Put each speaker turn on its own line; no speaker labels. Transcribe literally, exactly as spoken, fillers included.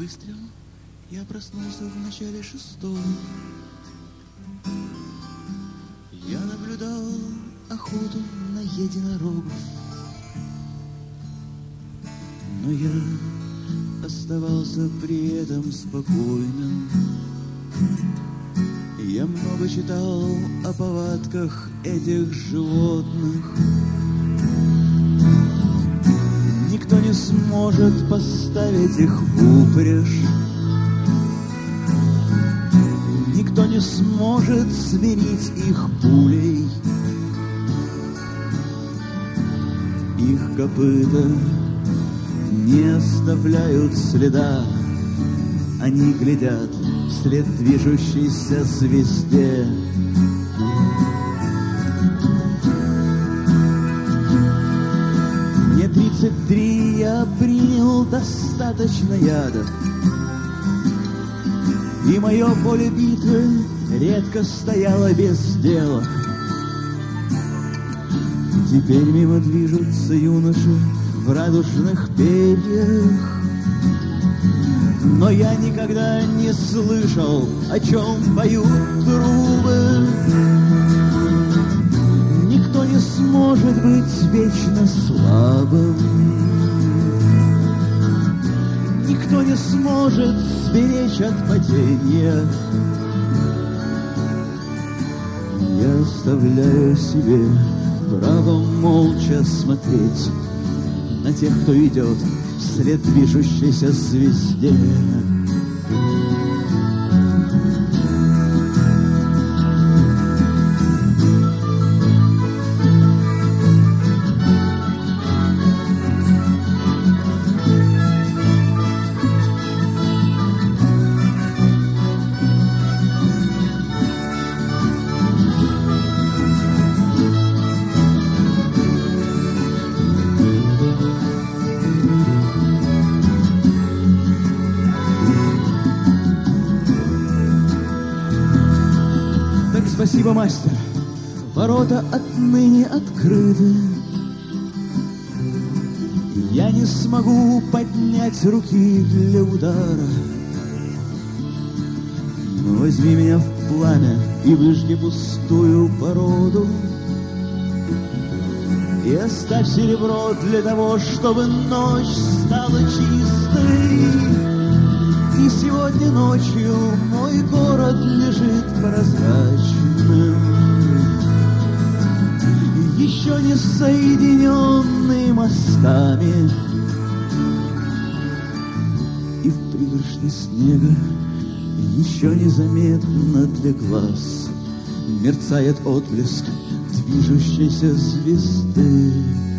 выстрел, я проснулся в начале шестого. Я наблюдал охоту на единорогов, но я оставался при этом спокойным. Я много читал о повадках этих животных. Никто не сможет поставить их в упряжь. Никто не сможет сменить их пулей. Их копыта не оставляют следа. Они глядят вслед движущейся звезде. Мне тридцать три, я принял достаточно яда, и мое поле битвы редко стояло без дела. Теперь мимо движутся юноши в радужных перьях, но я никогда не слышал, о чем поют трубы. Никто не сможет быть вечно слабым. Никто не сможет сберечь от падения. Я оставляю себе право молча смотреть на тех, кто идет вслед движущейся звезде. Спасибо, мастер. Ворота отныне открыты. Я не смогу поднять руки для удара. Но возьми меня в пламя и выжги пустую породу. И оставь серебро для того, чтобы ночь стала чистой. И сегодня ночью мой город лежит прозрачным, еще не соединенный мостами. И в пригоршне снега еще незаметно для глаз мерцает отблеск движущейся звезды.